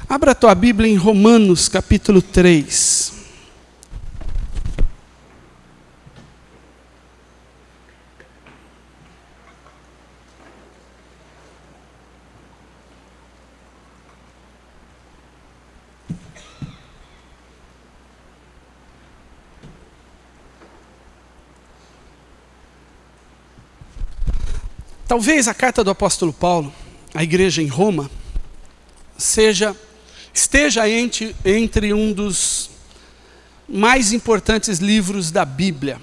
Abra a tua Bíblia em Romanos capítulo 3. Talvez a carta do apóstolo Paulo à igreja em Roma esteja entre um dos mais importantes livros da Bíblia.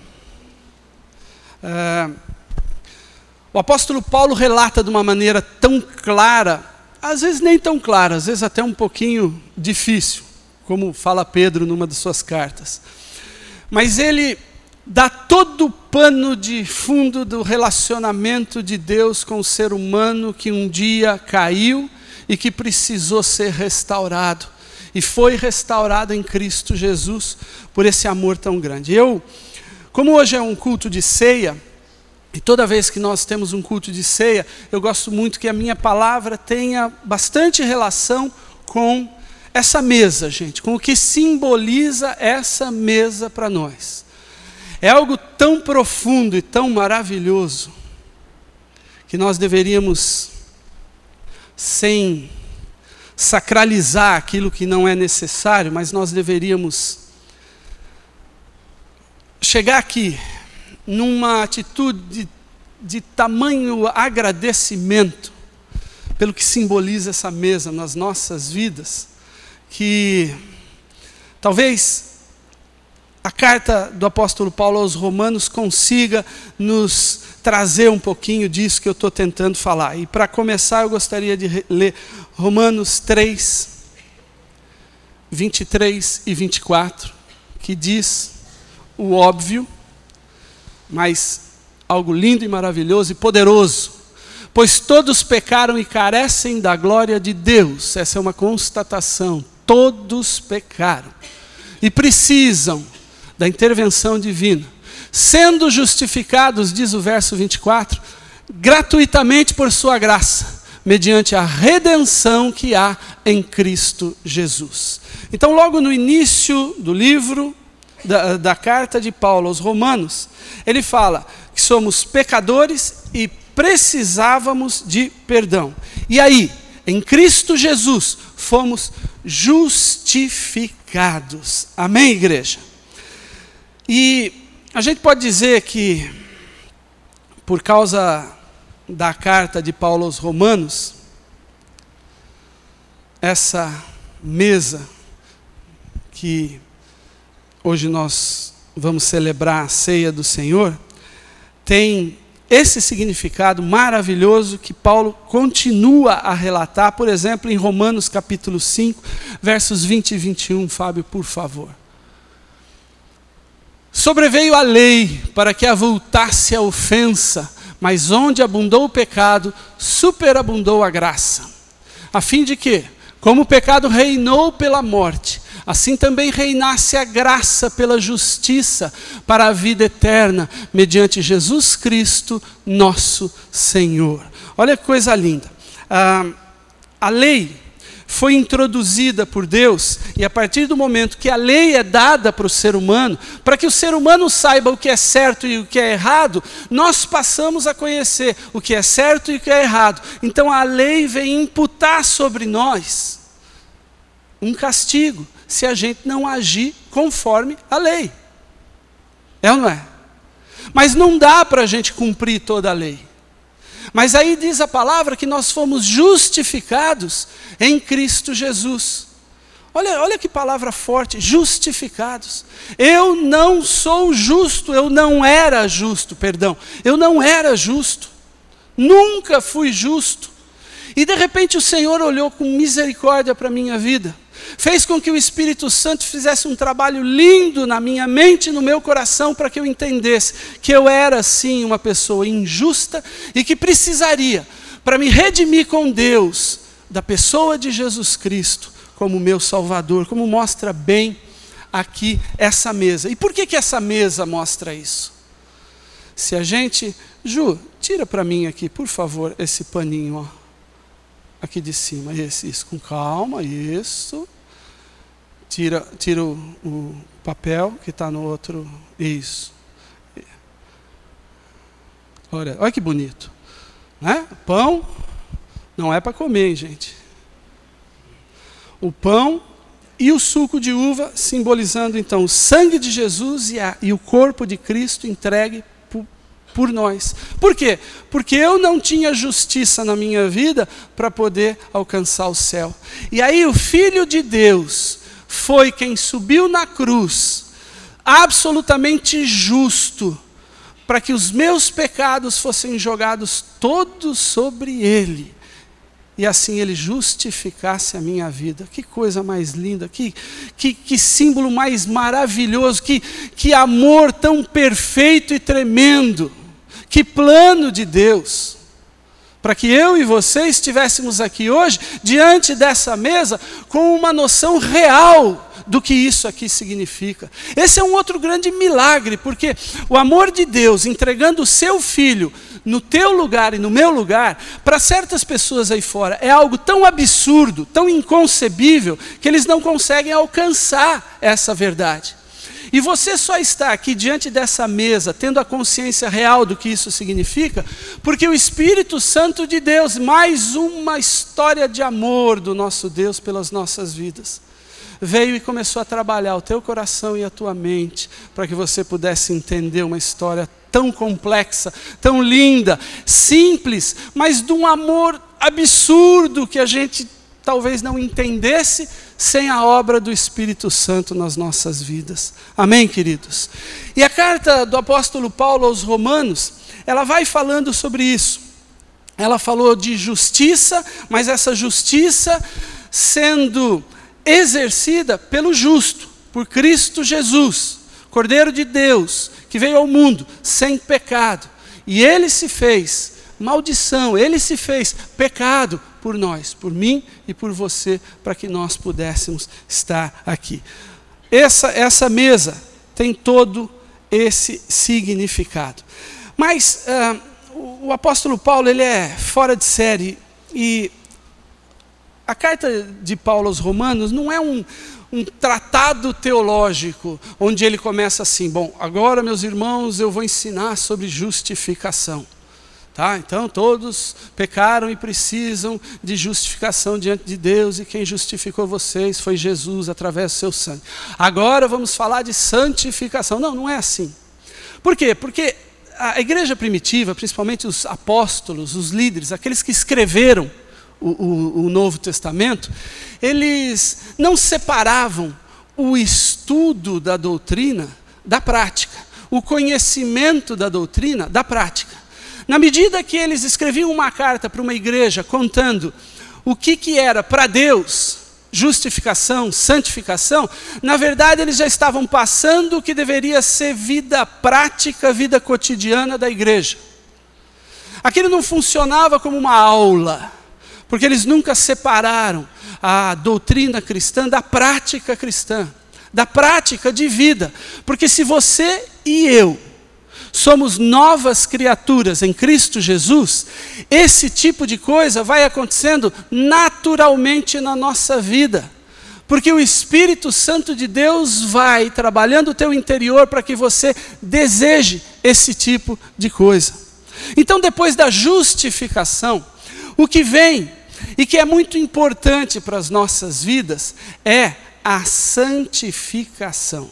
O apóstolo Paulo relata de uma maneira tão clara, às vezes nem tão clara, às vezes até um pouquinho difícil, como fala Pedro numa de suas cartas. Mas ele dá todo o pano de fundo do relacionamento de Deus com o ser humano que um dia caiu e que precisou ser restaurado. E foi restaurado em Cristo Jesus por esse amor tão grande. Como hoje é um culto de ceia, e toda vez que nós temos um culto de ceia, eu gosto muito que a minha palavra tenha bastante relação com essa mesa, gente, com o que simboliza essa mesa para nós. É algo tão profundo e tão maravilhoso que nós deveríamos, sem sacralizar aquilo que não é necessário, mas nós deveríamos chegar aqui numa atitude de tamanho agradecimento pelo que simboliza essa mesa nas nossas vidas, que talvez a carta do apóstolo Paulo aos Romanos consiga nos trazer um pouquinho disso que eu estou tentando falar. E para começar eu gostaria de ler Romanos 3, 23 e 24, que diz o óbvio, mas algo lindo e maravilhoso e poderoso. Pois todos pecaram e carecem da glória de Deus. Essa é uma constatação. Todos pecaram e precisam da intervenção divina, sendo justificados, diz o verso 24, gratuitamente por sua graça, mediante a redenção que há em Cristo Jesus. Então, logo no início do livro, da carta de Paulo aos Romanos, ele fala que somos pecadores e precisávamos de perdão. E aí, em Cristo Jesus, fomos justificados. Amém, igreja? E a gente pode dizer que, por causa da carta de Paulo aos Romanos, essa mesa que hoje nós vamos celebrar a ceia do Senhor, tem esse significado maravilhoso que Paulo continua a relatar, por exemplo, em Romanos capítulo 5, versos 20 e 21, Fábio, por favor. Sobreveio a lei para que avultasse a ofensa, mas onde abundou o pecado, superabundou a graça. A fim de que, como o pecado reinou pela morte, assim também reinasse a graça pela justiça para a vida eterna, mediante Jesus Cristo, nosso Senhor. Olha que coisa linda. A lei foi introduzida por Deus, e a partir do momento que a lei é dada para o ser humano, para que o ser humano saiba o que é certo e o que é errado, nós passamos a conhecer o que é certo e o que é errado. Então a lei vem imputar sobre nós um castigo, se a gente não agir conforme a lei. É ou não é? Mas não dá para a gente cumprir toda a lei. Mas aí diz a palavra que nós fomos justificados em Cristo Jesus. Olha que palavra forte, justificados. Eu não sou justo, eu não era justo. Nunca fui justo. E de repente o Senhor olhou com misericórdia para a minha vida. Fez com que o Espírito Santo fizesse um trabalho lindo na minha mente e no meu coração para que eu entendesse que eu era sim uma pessoa injusta e que precisaria, para me redimir com Deus, da pessoa de Jesus Cristo como meu Salvador, como mostra bem aqui essa mesa. E por que essa mesa mostra isso? Se a gente... Ju, tira para mim aqui, por favor, esse paninho, ó. aqui de cima, isso, com calma, isso. Tira o papel que está no outro, isso. Olha que bonito. Né? Pão não é para comer, hein, gente. O pão e o suco de uva, simbolizando então o sangue de Jesus e o corpo de Cristo entregue por nós. Por quê? Porque eu não tinha justiça na minha vida para poder alcançar o céu. E aí o Filho de Deus foi quem subiu na cruz, absolutamente justo, para que os meus pecados fossem jogados todos sobre ele. E assim ele justificasse a minha vida. Que coisa mais linda, que símbolo mais maravilhoso, que amor tão perfeito e tremendo, que plano de Deus, para que eu e você estivéssemos aqui hoje, diante dessa mesa, com uma noção real do que isso aqui significa. Esse é um outro grande milagre, porque o amor de Deus, entregando o seu Filho no teu lugar e no meu lugar, para certas pessoas aí fora, é algo tão absurdo, tão inconcebível, que eles não conseguem alcançar essa verdade. E você só está aqui diante dessa mesa, tendo a consciência real do que isso significa, porque o Espírito Santo de Deus, mais uma história de amor do nosso Deus pelas nossas vidas, veio e começou a trabalhar o teu coração e a tua mente, para que você pudesse entender uma história tão complexa, tão linda, simples, mas de um amor absurdo que a gente talvez não entendesse sem a obra do Espírito Santo nas nossas vidas. Amém, queridos? E a carta do apóstolo Paulo aos Romanos, ela vai falando sobre isso. Ela falou de justiça, mas essa justiça sendo exercida pelo justo, por Cristo Jesus, Cordeiro de Deus, que veio ao mundo sem pecado. E ele se fez maldição, ele se fez pecado por nós, por mim e por você, para que nós pudéssemos estar aqui. Essa mesa tem todo esse significado. Mas o apóstolo Paulo, ele é fora de série, e a carta de Paulo aos Romanos não é um tratado teológico, onde ele começa assim: bom, agora, meus irmãos, eu vou ensinar sobre justificação. Tá? Então todos pecaram e precisam de justificação diante de Deus, e quem justificou vocês foi Jesus através do seu sangue. Agora vamos falar de santificação. Não, não é assim. Por quê? Porque a igreja primitiva, principalmente os apóstolos, os líderes, aqueles que escreveram o Novo Testamento, eles não separavam o estudo da doutrina da prática, o conhecimento da doutrina da prática. Na medida que eles escreviam uma carta para uma igreja contando o que era para Deus justificação, santificação, na verdade eles já estavam passando o que deveria ser vida prática, vida cotidiana da igreja. Aquilo não funcionava como uma aula, porque eles nunca separaram a doutrina cristã da prática cristã, da prática de vida. Porque se você e eu somos novas criaturas em Cristo Jesus, esse tipo de coisa vai acontecendo naturalmente na nossa vida. Porque o Espírito Santo de Deus vai trabalhando o teu interior para que você deseje esse tipo de coisa. Então, depois da justificação, o que vem e que é muito importante para as nossas vidas é a santificação.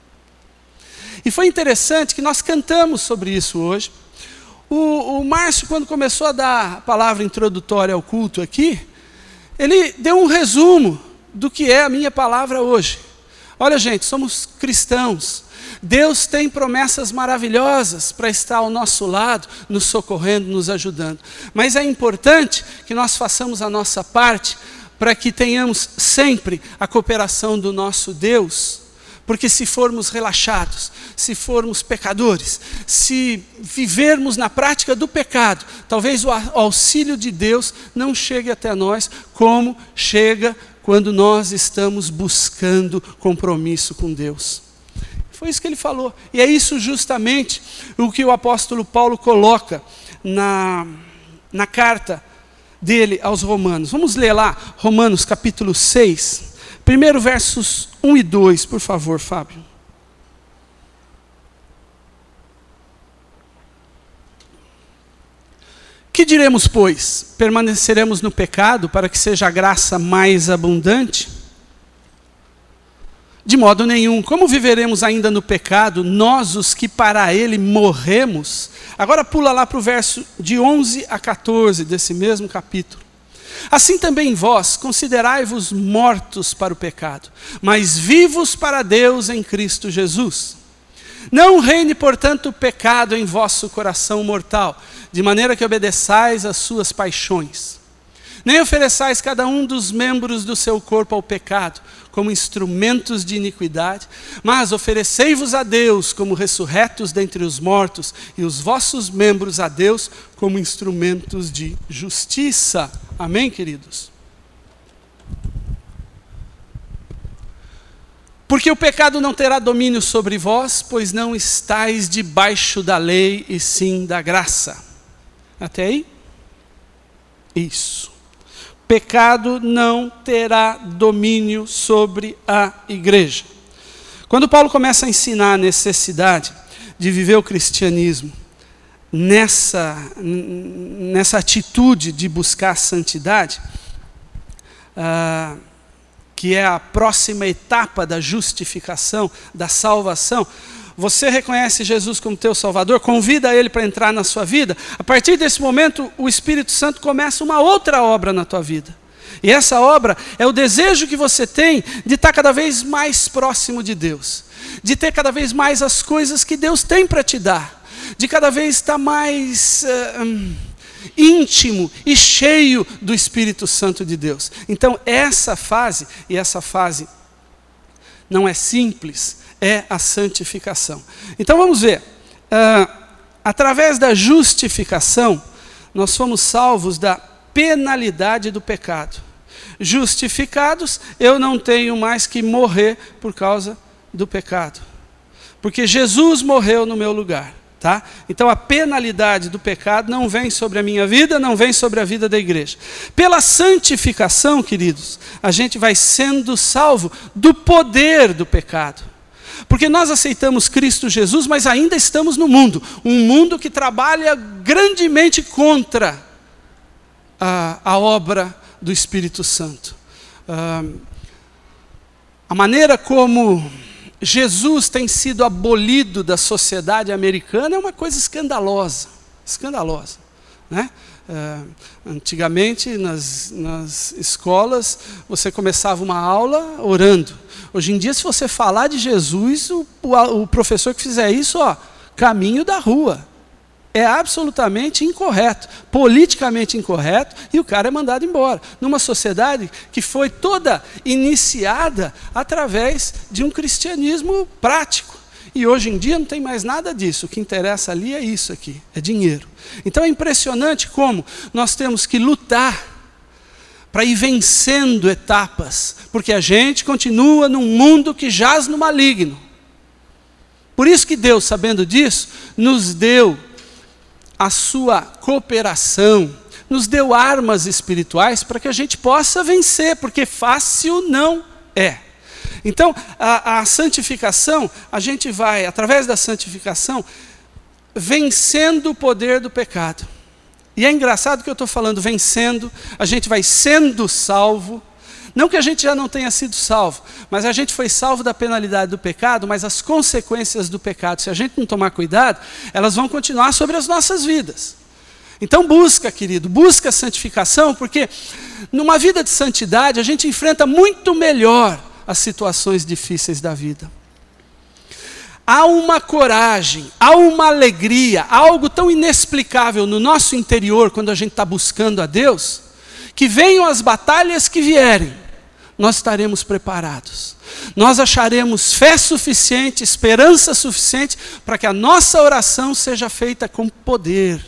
E foi interessante que nós cantamos sobre isso hoje. O Márcio, quando começou a dar a palavra introdutória ao culto aqui, ele deu um resumo do que é a minha palavra hoje. Olha, gente, somos cristãos. Deus tem promessas maravilhosas para estar ao nosso lado, nos socorrendo, nos ajudando. Mas é importante que nós façamos a nossa parte para que tenhamos sempre a cooperação do nosso Deus. Porque se formos relaxados, se formos pecadores, se vivermos na prática do pecado, talvez o auxílio de Deus não chegue até nós como chega quando nós estamos buscando compromisso com Deus. Foi isso que ele falou. E é isso justamente o que o apóstolo Paulo coloca na carta dele aos romanos. Vamos ler lá Romanos capítulo 6, primeiro versos 1 e 2, por favor, Fábio. Que diremos, pois? Permaneceremos no pecado para que seja a graça mais abundante? De modo nenhum. Como viveremos ainda no pecado, nós os que para ele morremos? Agora pula lá para o verso de 11 a 14 desse mesmo capítulo. Assim também vós, considerai-vos mortos para o pecado, mas vivos para Deus em Cristo Jesus. Não reine, portanto, o pecado em vosso coração mortal, de maneira que obedeçais às suas paixões. Nem ofereçais cada um dos membros do seu corpo ao pecado, como instrumentos de iniquidade, mas oferecei-vos a Deus como ressurretos dentre os mortos, e os vossos membros a Deus como instrumentos de justiça. Amém, queridos? Porque o pecado não terá domínio sobre vós, pois não estáis debaixo da lei, e sim da graça. Até aí? Isso. Pecado não terá domínio sobre a igreja. Quando Paulo começa a ensinar a necessidade de viver o cristianismo nessa atitude de buscar a santidade, que é a próxima etapa da justificação, da salvação, você reconhece Jesus como teu Salvador, convida Ele para entrar na sua vida, a partir desse momento o Espírito Santo começa uma outra obra na tua vida. E essa obra é o desejo que você tem de estar cada vez mais próximo de Deus, de ter cada vez mais as coisas que Deus tem para te dar, de cada vez estar mais íntimo e cheio do Espírito Santo de Deus. Então essa fase, e essa fase não é simples, é a santificação. Então vamos ver, através da justificação, nós fomos salvos da penalidade do pecado. Justificados, eu não tenho mais que morrer por causa do pecado, porque Jesus morreu no meu lugar. Tá? Então a penalidade do pecado não vem sobre a minha vida, não vem sobre a vida da igreja. Pela santificação, queridos, a gente vai sendo salvo do poder do pecado. Porque nós aceitamos Cristo Jesus, mas ainda estamos no mundo. Um mundo que trabalha grandemente contra a obra do Espírito Santo. A maneira como Jesus tem sido abolido da sociedade americana é uma coisa escandalosa. Escandalosa, né? Antigamente, nas escolas, você começava uma aula orando. Hoje em dia, se você falar de Jesus, o professor que fizer isso, caminho da rua. É absolutamente incorreto, politicamente incorreto, e o cara é mandado embora. Numa sociedade que foi toda iniciada através de um cristianismo prático. E hoje em dia não tem mais nada disso. O que interessa ali é isso aqui, é dinheiro. Então é impressionante como nós temos que lutar para ir vencendo etapas, porque a gente continua num mundo que jaz no maligno. Por isso que Deus, sabendo disso, nos deu a sua cooperação, nos deu armas espirituais para que a gente possa vencer, porque fácil não é. Então, a santificação, a gente vai, através da santificação, vencendo o poder do pecado. E é engraçado que eu estou falando vencendo, a gente vai sendo salvo. Não que a gente já não tenha sido salvo, mas a gente foi salvo da penalidade do pecado, mas as consequências do pecado, se a gente não tomar cuidado, elas vão continuar sobre as nossas vidas. Então busca, querido, busca a santificação, porque numa vida de santidade a gente enfrenta muito melhor as situações difíceis da vida. Há uma coragem, há uma alegria, há algo tão inexplicável no nosso interior quando a gente está buscando a Deus, que venham as batalhas que vierem, nós estaremos preparados. Nós acharemos fé suficiente, esperança suficiente para que a nossa oração seja feita com poder.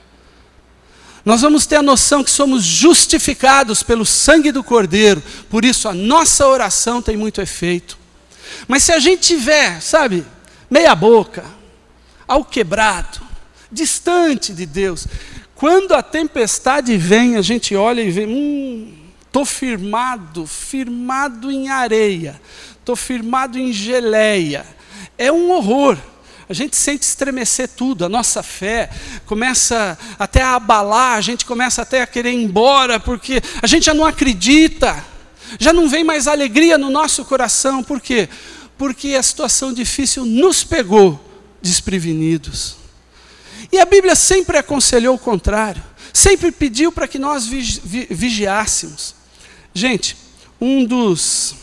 Nós vamos ter a noção que somos justificados pelo sangue do Cordeiro, por isso a nossa oração tem muito efeito. Mas se a gente tiver, meia boca, ao quebrado, distante de Deus, quando a tempestade vem, a gente olha e vê, estou firmado em areia, estou firmado em geleia. É um horror. A gente sente estremecer tudo, a nossa fé começa até a abalar, a gente começa até a querer ir embora, porque a gente já não acredita, já não vem mais alegria no nosso coração. Por quê? Porque a situação difícil nos pegou desprevenidos. E a Bíblia sempre aconselhou o contrário, sempre pediu para que nós vigiássemos. Gente, um dos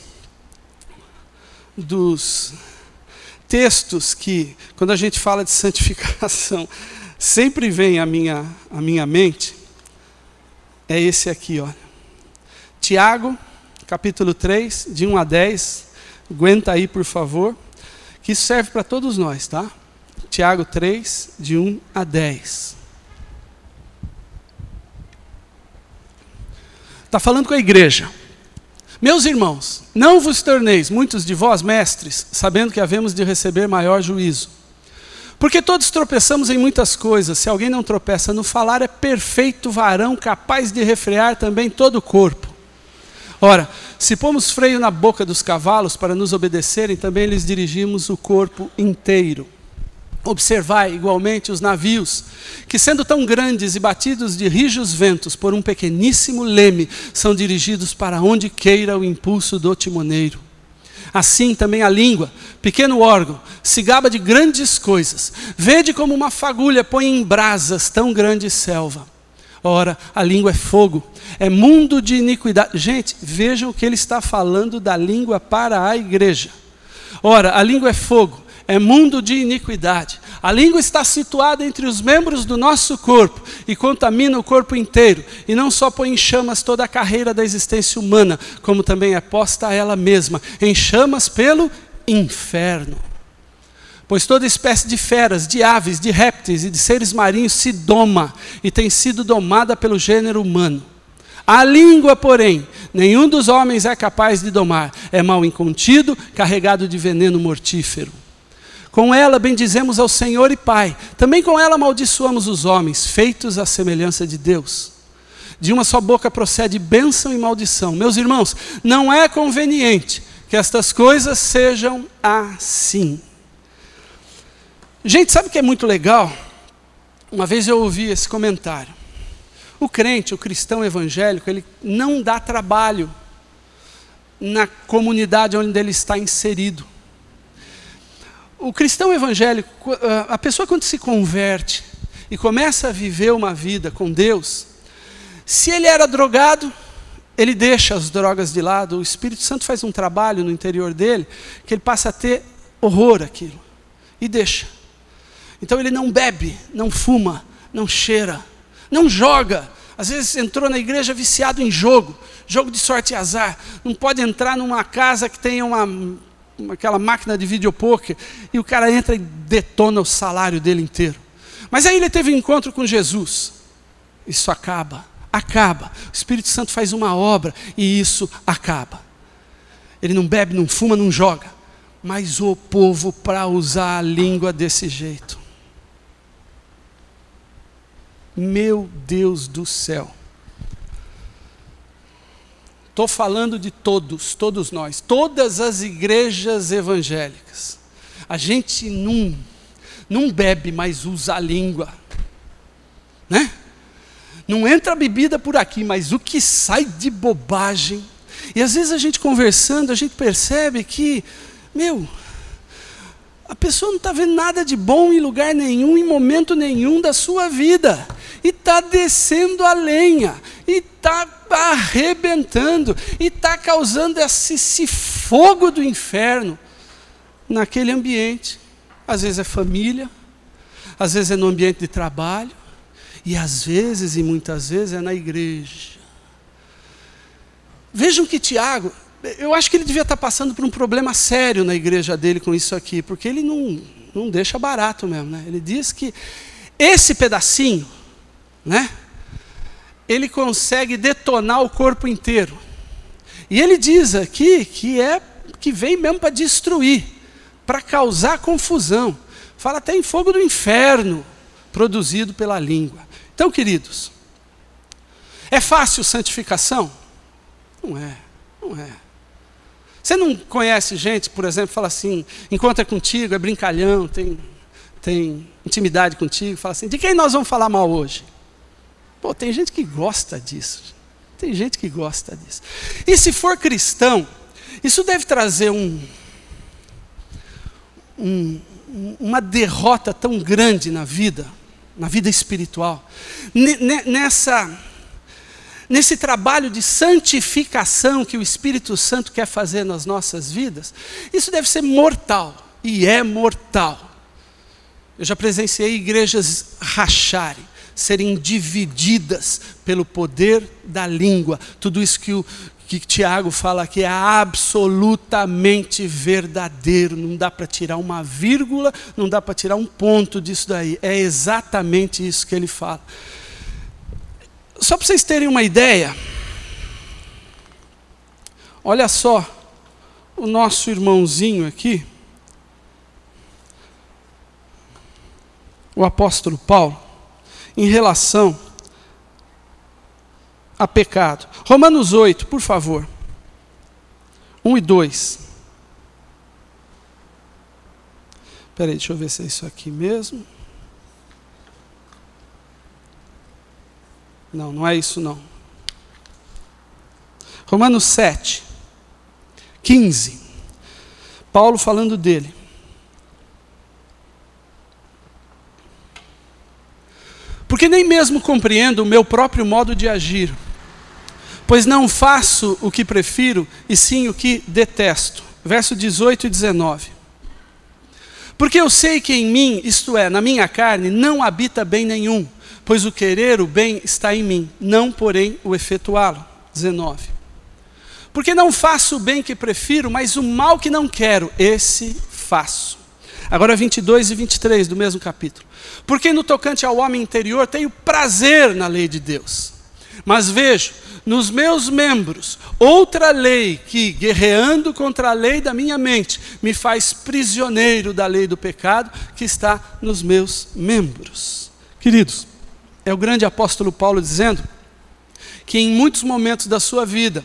textos que, quando a gente fala de santificação, sempre vem à minha mente, é esse aqui, olha. Tiago, capítulo 3, de 1 a 10, aguenta aí, por favor, que isso serve para todos nós, tá? Tiago 3, de 1 a 10. Está falando com a igreja. Meus irmãos, não vos torneis muitos de vós mestres, sabendo que havemos de receber maior juízo. Porque todos tropeçamos em muitas coisas. Se alguém não tropeça no falar, é perfeito varão, capaz de refrear também todo o corpo. Ora, se pomos freio na boca dos cavalos para nos obedecerem, também lhes dirigimos o corpo inteiro. Observai igualmente os navios, que sendo tão grandes e batidos de rijos ventos por um pequeníssimo leme, são dirigidos para onde queira o impulso do timoneiro. Assim também a língua, pequeno órgão, se gaba de grandes coisas. Vede como uma fagulha põe em brasas tão grande selva. Ora, a língua é fogo, é mundo de iniquidade. Gente, vejam o que ele está falando da língua para a igreja. Ora, a língua é fogo, é mundo de iniquidade. A língua está situada entre os membros do nosso corpo e contamina o corpo inteiro. E não só põe em chamas toda a carreira da existência humana, como também é posta a ela mesma em chamas pelo inferno. Pois toda espécie de feras, de aves, de répteis e de seres marinhos se doma e tem sido domada pelo gênero humano. A língua, porém, nenhum dos homens é capaz de domar. É mal incontido, carregado de veneno mortífero. Com ela bendizemos ao Senhor e Pai. Também com ela amaldiçoamos os homens, feitos à semelhança de Deus. De uma só boca procede bênção e maldição. Meus irmãos, não é conveniente que estas coisas sejam assim. Gente, sabe o que é muito legal? Uma vez eu ouvi esse comentário. O crente, o cristão evangélico, ele não dá trabalho na comunidade onde ele está inserido. O cristão evangélico, a pessoa quando se converte e começa a viver uma vida com Deus, se ele era drogado, ele deixa as drogas de lado, o Espírito Santo faz um trabalho no interior dele, que ele passa a ter horror àquilo, e deixa. Então ele não bebe, não fuma, não cheira, não joga. Às vezes entrou na igreja viciado em jogo de sorte e azar, não pode entrar numa casa que tenha aquela máquina de videopoker, e o cara entra e detona o salário dele inteiro. Mas aí ele teve um encontro com Jesus. Isso acaba. O Espírito Santo faz uma obra e isso acaba. Ele não bebe, não fuma, não joga. Mas o povo, para usar a língua desse jeito. Meu Deus do céu. Estou falando de todos nós, todas as igrejas evangélicas. A gente não bebe, mas usa a língua. Né? Não entra bebida por aqui, mas o que sai de bobagem. E às vezes a gente conversando, a gente percebe que, a pessoa não está vendo nada de bom em lugar nenhum, em momento nenhum da sua vida. E está descendo a lenha, e está arrebentando, e está causando esse fogo do inferno naquele ambiente. Às vezes é família, às vezes é no ambiente de trabalho, e às vezes, e muitas vezes, é na igreja. Vejam que Tiago, eu acho que ele devia estar passando por um problema sério na igreja dele com isso aqui, porque ele não deixa barato mesmo, né? Ele diz que esse pedacinho, né, ele consegue detonar o corpo inteiro. E ele diz aqui que vem mesmo para destruir, para causar confusão. Fala até em fogo do inferno, produzido pela língua. Então, queridos, é fácil santificação? Não é, não é. Você não conhece gente, por exemplo, fala assim, encontra contigo, é brincalhão, tem intimidade contigo, fala assim, de quem nós vamos falar mal hoje? Pô, tem gente que gosta disso. Tem gente que gosta disso. E se for cristão, isso deve trazer uma derrota tão grande na vida espiritual. Nesse trabalho de santificação que o Espírito Santo quer fazer nas nossas vidas, isso deve ser mortal, e é mortal. Eu já presenciei igrejas racharem, serem divididas pelo poder da língua. Tudo isso que Tiago fala aqui é absolutamente verdadeiro. Não dá para tirar uma vírgula, não dá para tirar um ponto disso daí. É exatamente isso que ele fala. Só para vocês terem uma ideia, olha só, o nosso irmãozinho aqui, o apóstolo Paulo, em relação a pecado. Romanos 8, por favor. 1 e 2. Espera aí, deixa eu ver se é isso aqui mesmo. Não, não é isso não. Romanos 7, 15. Paulo falando dele. Porque nem mesmo compreendo o meu próprio modo de agir, pois não faço o que prefiro, e sim o que detesto. Verso 18 e 19. Porque eu sei que em mim, isto é, na minha carne, não habita bem nenhum, pois o querer o bem está em mim, não porém o efetuá-lo. 19. Porque não faço o bem que prefiro, mas o mal que não quero, esse faço. Agora 22 e 23 do mesmo capítulo. Porque no tocante ao homem interior tenho prazer na lei de Deus. Mas vejo nos meus membros outra lei que, guerreando contra a lei da minha mente, me faz prisioneiro da lei do pecado que está nos meus membros. Queridos, é o grande apóstolo Paulo dizendo que em muitos momentos da sua vida,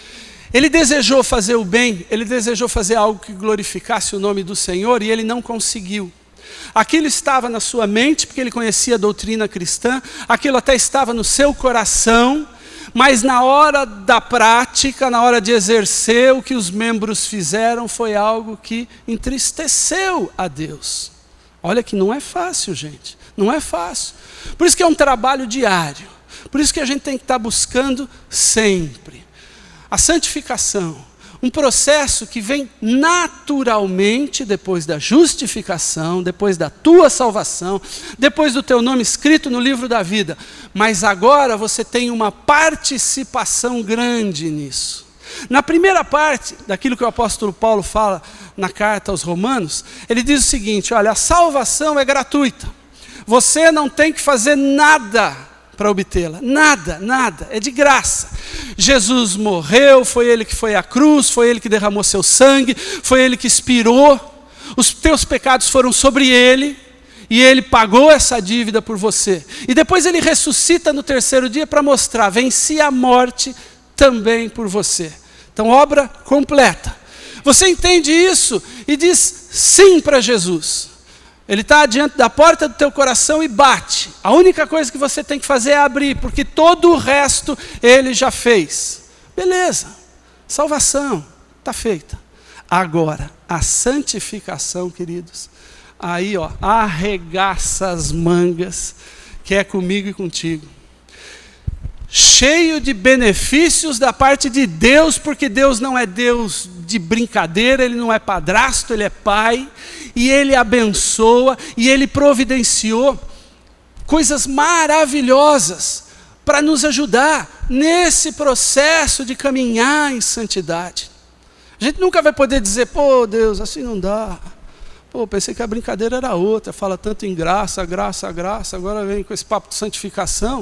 ele desejou fazer o bem, ele desejou fazer algo que glorificasse o nome do Senhor e ele não conseguiu. Aquilo estava na sua mente, porque ele conhecia a doutrina cristã, aquilo até estava no seu coração, mas na hora da prática, na hora de exercer, o que os membros fizeram foi algo que entristeceu a Deus. Olha que não é fácil, gente, não é fácil. Por isso que é um trabalho diário, por isso que a gente tem que estar buscando sempre. A santificação, um processo que vem naturalmente depois da justificação, depois da tua salvação, depois do teu nome escrito no livro da vida. Mas agora você tem uma participação grande nisso. Na primeira parte daquilo que o apóstolo Paulo fala na carta aos Romanos, ele diz o seguinte, olha, a salvação é gratuita. Você não tem que fazer nada para obtê-la, nada, nada, é de graça. Jesus morreu, foi ele que foi à cruz, foi ele que derramou seu sangue, foi ele que expirou, os teus pecados foram sobre ele, e ele pagou essa dívida por você. E depois ele ressuscita no terceiro dia para mostrar, venci a morte também por você. Então, obra completa. Você entende isso e diz sim para Jesus. Ele está diante da porta do teu coração e bate. A única coisa que você tem que fazer é abrir, porque todo o resto ele já fez. Beleza, salvação está feita. Agora, a santificação, queridos, aí ó, arregaça as mangas, que é comigo e contigo. Cheio de benefícios da parte de Deus, porque Deus não é Deus de brincadeira, Ele não é padrasto, Ele é Pai, e Ele abençoa, e Ele providenciou coisas maravilhosas para nos ajudar nesse processo de caminhar em santidade. A gente nunca vai poder dizer, pô Deus, assim não dá. Pô, pensei que a brincadeira era outra, fala tanto em graça, graça, graça, agora vem com esse papo de santificação.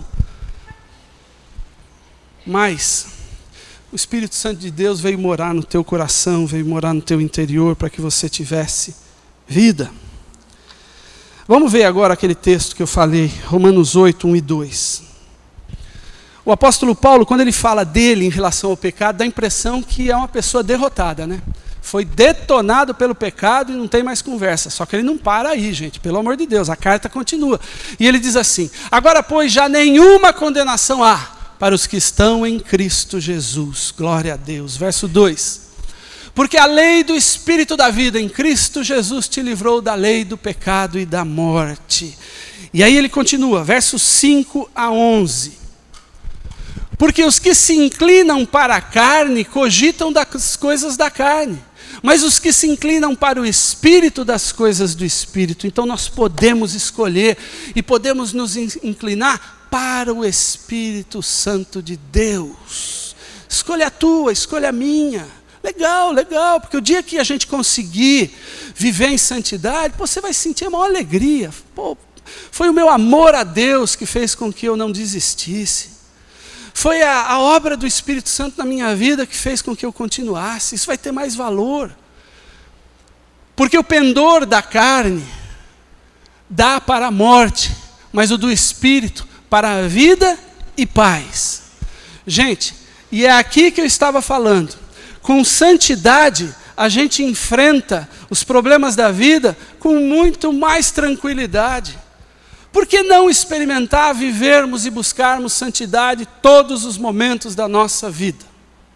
Mas o Espírito Santo de Deus veio morar no teu coração, veio morar no teu interior para que você tivesse vida. Vamos ver agora aquele texto que eu falei, Romanos 8, 1 e 2. O apóstolo Paulo, quando ele fala dele em relação ao pecado, dá a impressão que é uma pessoa derrotada, né? Foi detonado pelo pecado e não tem mais conversa. Só que ele não para aí, gente, pelo amor de Deus, a carta continua. E ele diz assim: agora, pois, já nenhuma condenação há para os que estão em Cristo Jesus. Glória a Deus. Verso 2. Porque a lei do Espírito da vida em Cristo Jesus te livrou da lei do pecado e da morte. E aí ele continua, versos 5 a 11. Porque os que se inclinam para a carne cogitam das coisas da carne, mas os que se inclinam para o Espírito, das coisas do Espírito. Então nós podemos escolher e podemos nos inclinar para o Espírito Santo de Deus. Escolha a tua, escolha a minha. Legal, legal, porque o dia que a gente conseguir viver em santidade, você vai sentir a maior alegria. Pô, foi o meu amor a Deus que fez com que eu não desistisse. Foi a obra do Espírito Santo na minha vida que fez com que eu continuasse. Isso vai ter mais valor. Porque o pendor da carne dá para a morte, mas o do Espírito para a vida e paz. Gente, e é aqui que eu estava falando. Com santidade, a gente enfrenta os problemas da vida com muito mais tranquilidade. Por que não experimentar, vivermos e buscarmos santidade todos os momentos da nossa vida?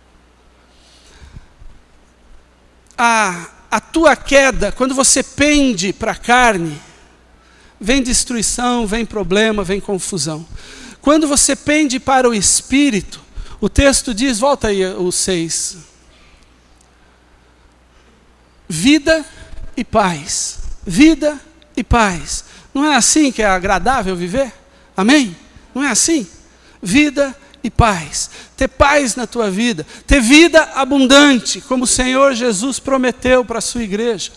A tua queda, quando você pende para a carne, vem destruição, vem problema, vem confusão. Quando você pende para o Espírito, o texto diz, volta aí o 6. Vida e paz. Vida e paz. Não é assim que é agradável viver? Amém? Não é assim? Vida e paz. Ter paz na tua vida. Ter vida abundante, como o Senhor Jesus prometeu para a sua igreja.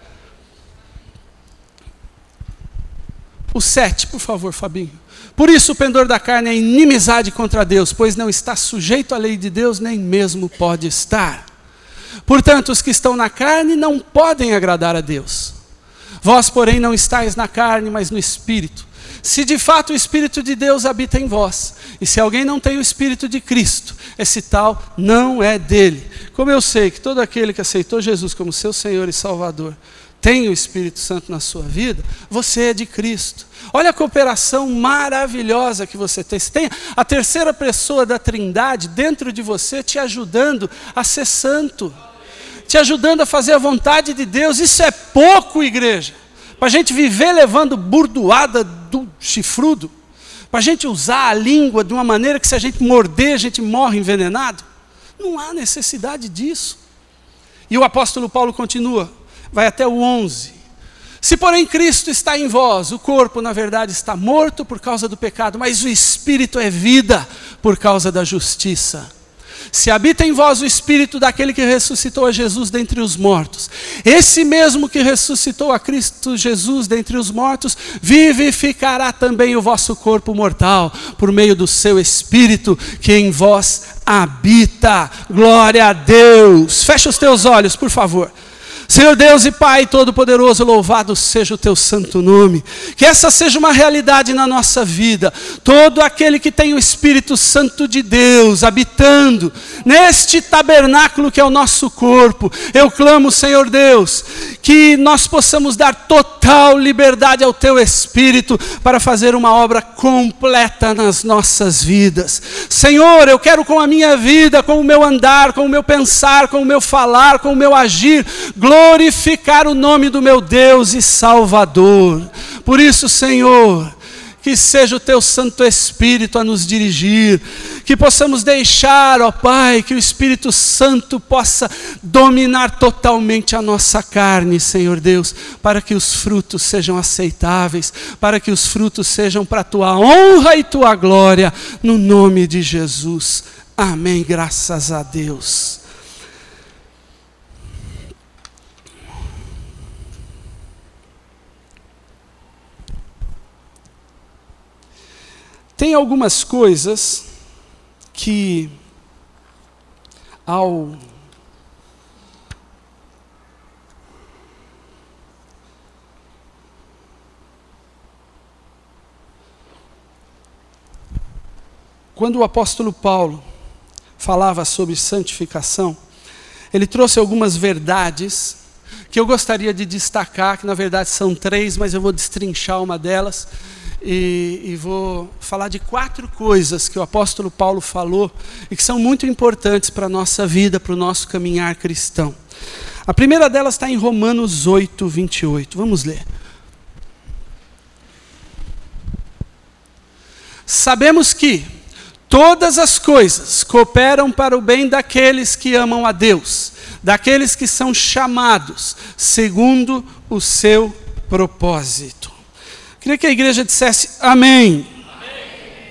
O 7, por favor, Fabinho. Por isso o pendor da carne é inimizade contra Deus, pois não está sujeito à lei de Deus, nem mesmo pode estar. Portanto, os que estão na carne não podem agradar a Deus. Vós, porém, não estáis na carne, mas no Espírito. Se de fato o Espírito de Deus habita em vós, e se alguém não tem o Espírito de Cristo, esse tal não é dele. Como eu sei que todo aquele que aceitou Jesus como seu Senhor e Salvador, tem o Espírito Santo na sua vida, você é de Cristo. Olha a cooperação maravilhosa que você tem. Você tem a terceira pessoa da Trindade dentro de você te ajudando a ser santo. Te ajudando a fazer a vontade de Deus. Isso é pouco, igreja. Para a gente viver levando burdoada do chifrudo. Para a gente usar a língua de uma maneira que se a gente morder, a gente morre envenenado. Não há necessidade disso. E o apóstolo Paulo continua, vai até o 11. Se porém Cristo está em vós, o corpo na verdade está morto por causa do pecado, mas o Espírito é vida por causa da justiça. Se habita em vós o Espírito daquele que ressuscitou a Jesus dentre os mortos, esse mesmo que ressuscitou a Cristo Jesus dentre os mortos, vivificará também o vosso corpo mortal, por meio do seu Espírito que em vós habita. Glória a Deus. Fecha os teus olhos, por favor. Senhor Deus e Pai Todo-Poderoso, louvado seja o teu santo nome. Que essa seja uma realidade na nossa vida. Todo aquele que tem o Espírito Santo de Deus habitando neste tabernáculo que é o nosso corpo, eu clamo, Senhor Deus, que nós possamos dar total liberdade ao teu Espírito para fazer uma obra completa nas nossas vidas. Senhor, eu quero com a minha vida, com o meu andar, com o meu pensar, com o meu falar, com o meu agir, glorificar o nome do meu Deus e Salvador. Por isso, Senhor, que seja o teu Santo Espírito a nos dirigir, que possamos deixar, ó Pai, que o Espírito Santo possa dominar totalmente a nossa carne, Senhor Deus, para que os frutos sejam aceitáveis, para que os frutos sejam para a tua honra e tua glória, no nome de Jesus. Amém, graças a Deus. Tem algumas coisas que, quando o apóstolo Paulo falava sobre santificação, ele trouxe algumas verdades que eu gostaria de destacar, que na verdade são 3, mas eu vou destrinchar uma delas e vou falar de 4 coisas que o apóstolo Paulo falou e que são muito importantes para a nossa vida, para o nosso caminhar cristão. A primeira delas está em Romanos 8, 28. Vamos ler. Sabemos que todas as coisas cooperam para o bem daqueles que amam a Deus, daqueles que são chamados segundo o seu propósito. Queria que a igreja dissesse amém. Amém.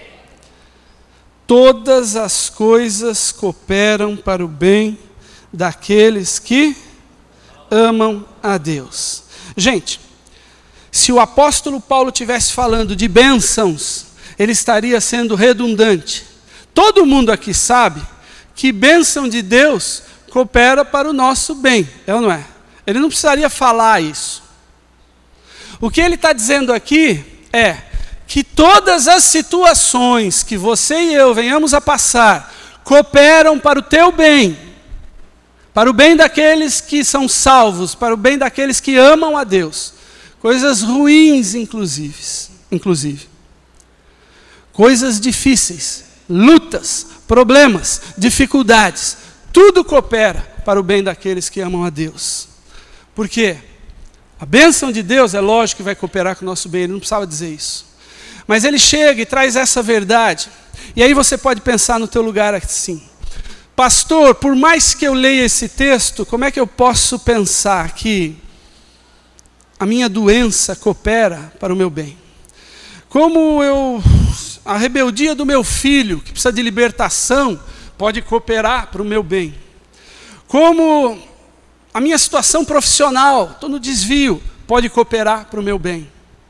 Todas as coisas cooperam para o bem daqueles que amam a Deus. Gente, se o apóstolo Paulo estivesse falando de bênçãos, ele estaria sendo redundante. Todo mundo aqui sabe que bênção de Deus coopera para o nosso bem, é ou não é? Ele não precisaria falar isso. O que ele está dizendo aqui é que todas as situações que você e eu venhamos a passar cooperam para o teu bem, para o bem daqueles que são salvos, para o bem daqueles que amam a Deus. Coisas ruins, inclusive. Coisas difíceis, lutas, problemas, dificuldades, tudo coopera para o bem daqueles que amam a Deus. Por quê? A bênção de Deus é lógico que vai cooperar com o nosso bem, ele não precisava dizer isso. Mas ele chega e traz essa verdade. E aí você pode pensar no teu lugar assim: pastor, por mais que eu leia esse texto, como é que eu posso pensar que a minha doença coopera para o meu bem? Como a rebeldia do meu filho, que precisa de libertação, pode cooperar para o meu bem? Como a minha situação profissional, estou no desvio, pode cooperar para o meu bem?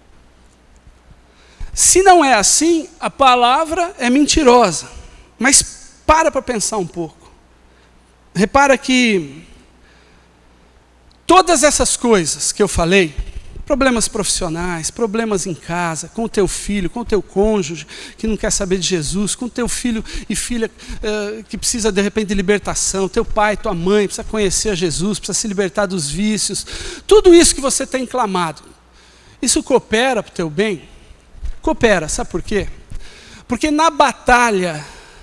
Se não é assim, a palavra é mentirosa. Mas para pensar um pouco. Repara que todas essas coisas que eu falei, problemas profissionais, problemas em casa, com o teu filho, com o teu cônjuge que não quer saber de Jesus, com o teu filho e filha que precisa de repente de libertação, teu pai, tua mãe precisa conhecer a Jesus, precisa se libertar dos vícios, tudo isso que você tem clamado, isso coopera para o teu bem? Coopera, sabe por quê? Porque na batalha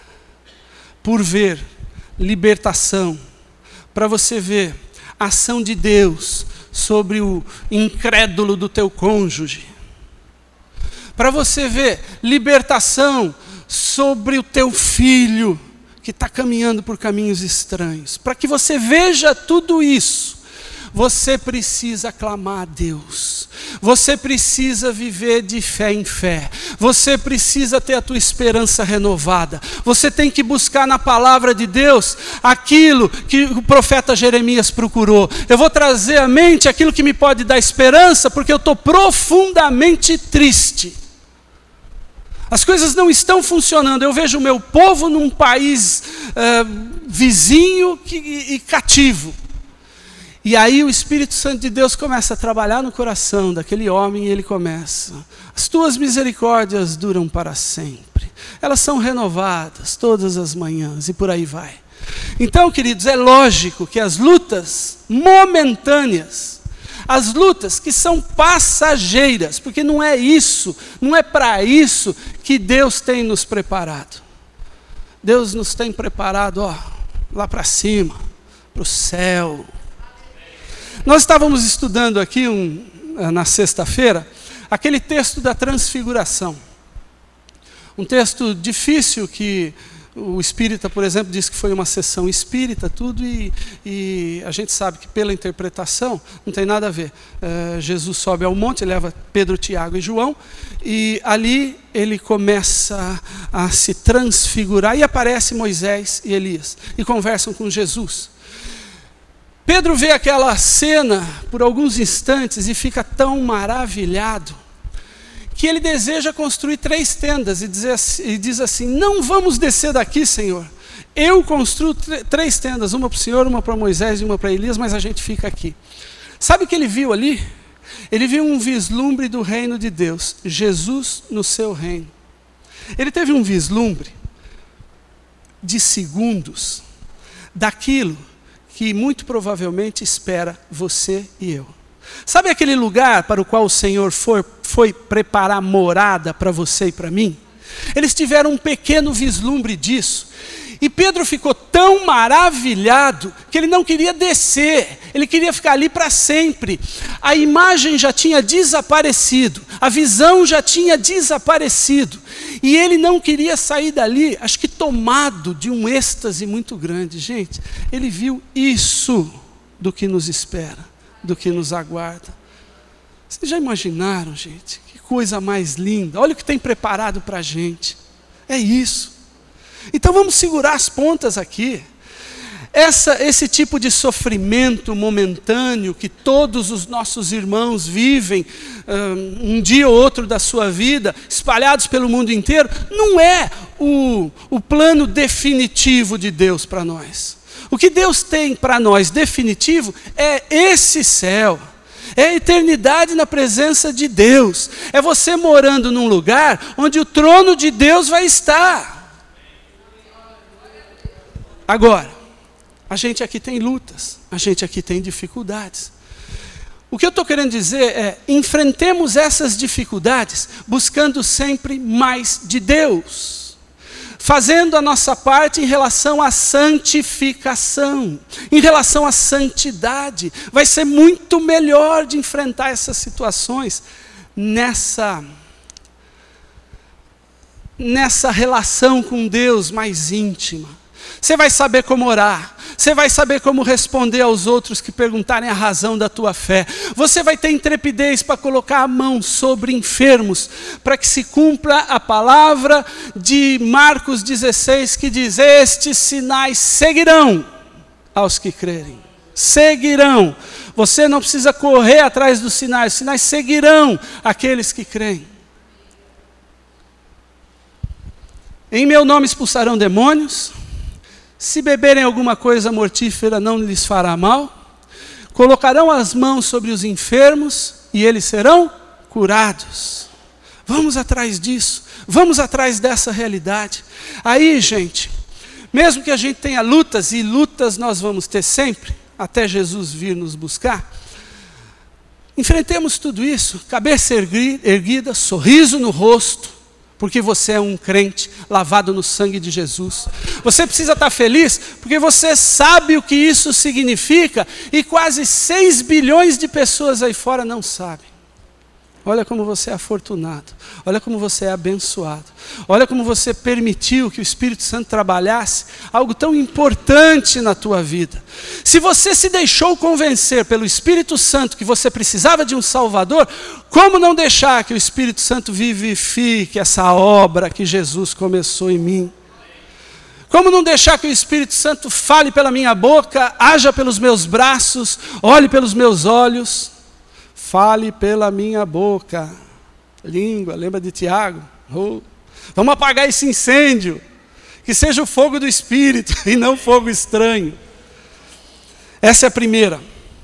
por ver libertação, para você ver a ação de Deus sobre o incrédulo do teu cônjuge, para você ver libertação sobre o teu filho que está caminhando por caminhos estranhos, para que você veja tudo isso, você precisa clamar a Deus, você precisa viver de fé em fé, você precisa ter a tua esperança renovada, você tem que buscar na palavra de Deus aquilo que o profeta Jeremias procurou. Eu vou trazer à mente aquilo que me pode dar esperança, porque eu estou profundamente triste. As coisas não estão funcionando, eu vejo o meu povo num país vizinho e cativo. E aí o Espírito Santo de Deus começa a trabalhar no coração daquele homem e ele começa: as tuas misericórdias duram para sempre, elas são renovadas todas as manhãs, e por aí vai. Então, queridos, é lógico que as lutas momentâneas, as lutas que são passageiras, porque não é isso, não é para isso que Deus tem nos preparado. Deus nos tem preparado lá para cima, para o céu. Nós estávamos estudando aqui na sexta-feira aquele texto da transfiguração. Um texto difícil que o espírita, por exemplo, disse que foi uma sessão espírita, tudo, e a gente sabe que pela interpretação não tem nada a ver. Jesus sobe ao monte, leva Pedro, Tiago e João, e ali ele começa a se transfigurar, e aparece Moisés e Elias, e conversam com Jesus. Pedro vê aquela cena por alguns instantes e fica tão maravilhado que ele deseja construir 3 tendas e diz assim: não vamos descer daqui, Senhor. Eu construo 3 tendas, uma para o Senhor, uma para Moisés e uma para Elias, mas a gente fica aqui. Sabe o que ele viu ali? Ele viu um vislumbre do reino de Deus, Jesus no seu reino. Ele teve um vislumbre de segundos daquilo que muito provavelmente espera você e eu. Sabe aquele lugar para o qual o Senhor foi preparar morada para você e para mim? Eles tiveram um pequeno vislumbre disso. E Pedro ficou tão maravilhado que ele não queria descer, ele queria ficar ali para sempre. A imagem já tinha desaparecido, a visão já tinha desaparecido. E ele não queria sair dali, acho que tomado de um êxtase muito grande. Gente, ele viu isso do que nos espera, do que nos aguarda. Vocês já imaginaram, gente? Que coisa mais linda. Olha o que tem preparado para a gente. É isso. Então vamos segurar as pontas aqui. Esse tipo de sofrimento momentâneo que todos os nossos irmãos vivem, um dia ou outro da sua vida, espalhados pelo mundo inteiro, não é o plano definitivo de Deus para nós. O que Deus tem para nós definitivo é esse céu. É a eternidade na presença de Deus. É você morando num lugar onde o trono de Deus vai estar. Agora, a gente aqui tem lutas, a gente aqui tem dificuldades. O que eu estou querendo dizer é, enfrentemos essas dificuldades buscando sempre mais de Deus. Fazendo a nossa parte em relação à santificação, em relação à santidade. Vai ser muito melhor de enfrentar essas situações nessa relação com Deus mais íntima. Você vai saber como orar, você vai saber como responder aos outros que perguntarem a razão da tua fé. Você vai ter intrepidez para colocar a mão sobre enfermos, para que se cumpra a palavra de Marcos 16, que diz: estes sinais seguirão aos que crerem. Seguirão. Você não precisa correr atrás dos sinais, os sinais seguirão aqueles que creem. Em meu nome expulsarão demônios. Se beberem alguma coisa mortífera, não lhes fará mal. Colocarão as mãos sobre os enfermos e eles serão curados. Vamos atrás disso. Vamos atrás dessa realidade. Aí, gente, mesmo que a gente tenha lutas, e lutas nós vamos ter sempre, até Jesus vir nos buscar, enfrentemos tudo isso, cabeça erguida, sorriso no rosto, porque você é um crente lavado no sangue de Jesus. Você precisa estar feliz porque você sabe o que isso significa e quase 6 bilhões de pessoas aí fora não sabem. Olha como você é afortunado, olha como você é abençoado, olha como você permitiu que o Espírito Santo trabalhasse algo tão importante na tua vida. Se você se deixou convencer pelo Espírito Santo que você precisava de um Salvador, como não deixar que o Espírito Santo vivifique essa obra que Jesus começou em mim? Como não deixar que o Espírito Santo fale pela minha boca, haja pelos meus braços, olhe pelos meus olhos? Fale pela minha boca. Língua, lembra de Tiago? Vamos apagar esse incêndio. Que seja o fogo do Espírito e não fogo estranho. Essa é a primeira.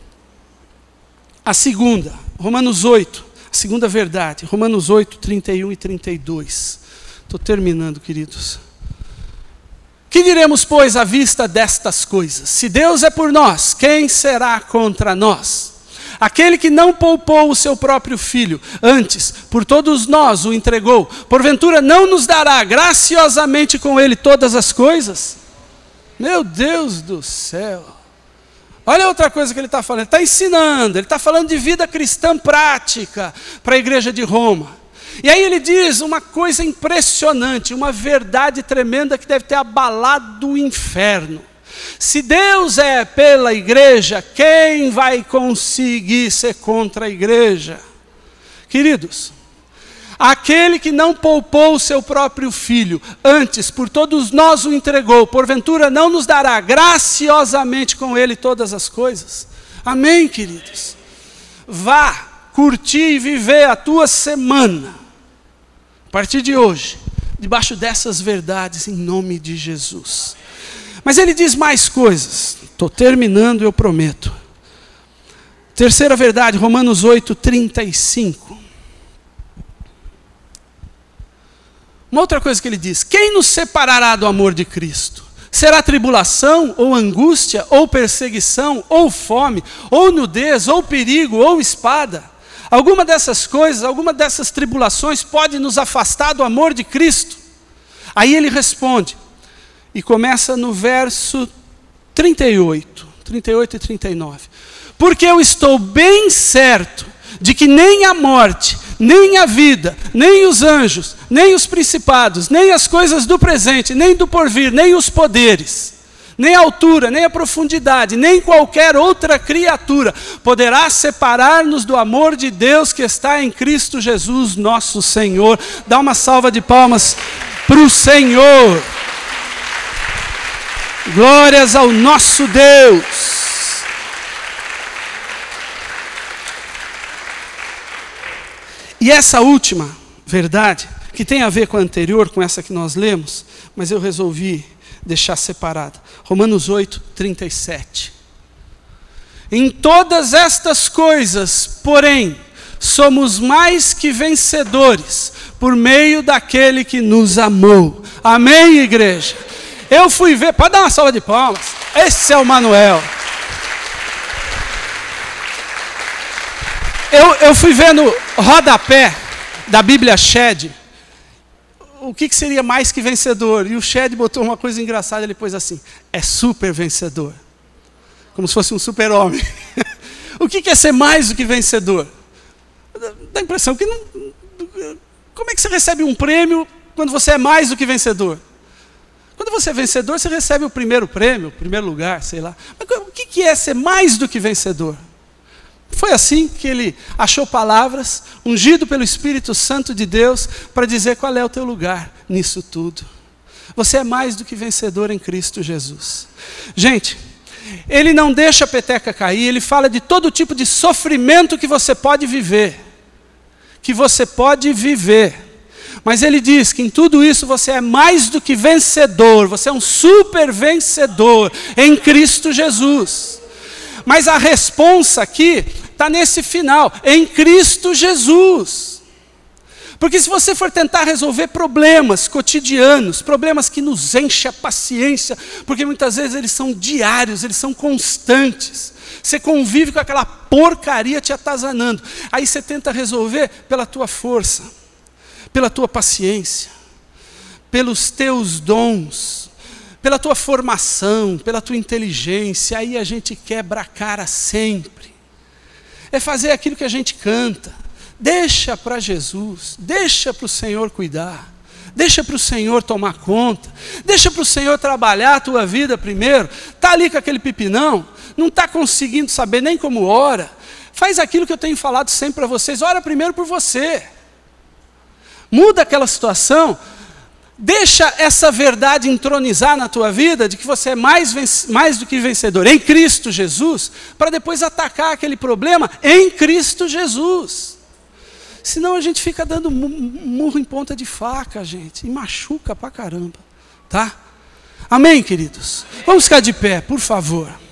A segunda, Romanos 8. A segunda verdade, Romanos 8, 31 e 32. Estou terminando, queridos. Que diremos, pois, à vista destas coisas? Se Deus é por nós, quem será contra nós? Aquele que não poupou o seu próprio filho, antes, por todos nós o entregou, porventura não nos dará graciosamente com ele todas as coisas? Meu Deus do céu! Olha outra coisa que ele está falando, ele está ensinando, ele está falando de vida cristã prática para a igreja de Roma. E aí ele diz uma coisa impressionante, uma verdade tremenda que deve ter abalado o inferno. Se Deus é pela igreja, quem vai conseguir ser contra a igreja? Queridos, aquele que não poupou o seu próprio filho, antes por todos nós o entregou, porventura não nos dará graciosamente com ele todas as coisas? Amém, queridos? Vá curtir e viver a tua semana, a partir de hoje, debaixo dessas verdades, em nome de Jesus. Mas ele diz mais coisas. Estou terminando, eu prometo. Terceira verdade, Romanos 8, 35. Uma outra coisa que ele diz: quem nos separará do amor de Cristo? Será tribulação, ou angústia, ou perseguição, ou fome, ou nudez, ou perigo, ou espada? Alguma dessas coisas, alguma dessas tribulações pode nos afastar do amor de Cristo? Aí ele responde, e começa no verso 38 e 39. Porque eu estou bem certo de que nem a morte, nem a vida, nem os anjos, nem os principados, nem as coisas do presente, nem do porvir, nem os poderes, nem a altura, nem a profundidade, nem qualquer outra criatura poderá separar-nos do amor de Deus que está em Cristo Jesus, nosso Senhor. Dá uma salva de palmas para o Senhor. Glórias ao nosso Deus. E essa última verdade, que tem a ver com a anterior, com essa que nós lemos, mas eu resolvi deixar separada. Romanos 8, 37. Em todas estas coisas, porém, somos mais que vencedores, por meio daquele que nos amou. Amém, igreja? Eu fui ver, pode dar uma salva de palmas, esse é o Manuel. Eu fui ver no rodapé da Bíblia Shed, o que seria mais que vencedor? E o Shed botou uma coisa engraçada, ele pôs assim, é super vencedor. Como se fosse um super-homem. O que é ser mais do que vencedor? Dá a impressão que não... Como é que você recebe um prêmio quando você é mais do que vencedor? Quando você é vencedor, você recebe o primeiro prêmio, o primeiro lugar, sei lá. Mas o que é ser mais do que vencedor? Foi assim que ele achou palavras, ungido pelo Espírito Santo de Deus, para dizer qual é o teu lugar nisso tudo. Você é mais do que vencedor em Cristo Jesus. Gente, ele não deixa a peteca cair, ele fala de todo tipo de sofrimento que você pode viver. Mas ele diz que em tudo isso você é mais do que vencedor, você é um super vencedor em Cristo Jesus. Mas a responsa aqui está nesse final, em Cristo Jesus. Porque se você for tentar resolver problemas cotidianos, problemas que nos enchem a paciência, porque muitas vezes eles são diários, eles são constantes. Você convive com aquela porcaria te atazanando. Aí você tenta resolver pela tua força, pela tua paciência, pelos teus dons, pela tua formação, pela tua inteligência. Aí a gente quebra a cara sempre. É fazer aquilo que a gente canta. Deixa para Jesus, deixa para o Senhor cuidar, deixa para o Senhor tomar conta, deixa para o Senhor trabalhar a tua vida primeiro. Está ali com aquele pipinão, não está conseguindo saber nem como ora. Faz aquilo que eu tenho falado sempre para vocês, ora primeiro por você. Muda aquela situação, deixa essa verdade entronizar na tua vida, de que você é mais do que vencedor em Cristo Jesus, para depois atacar aquele problema em Cristo Jesus. Senão a gente fica dando murro em ponta de faca, gente, e machuca pra caramba, tá? Amém, queridos? Vamos ficar de pé, por favor.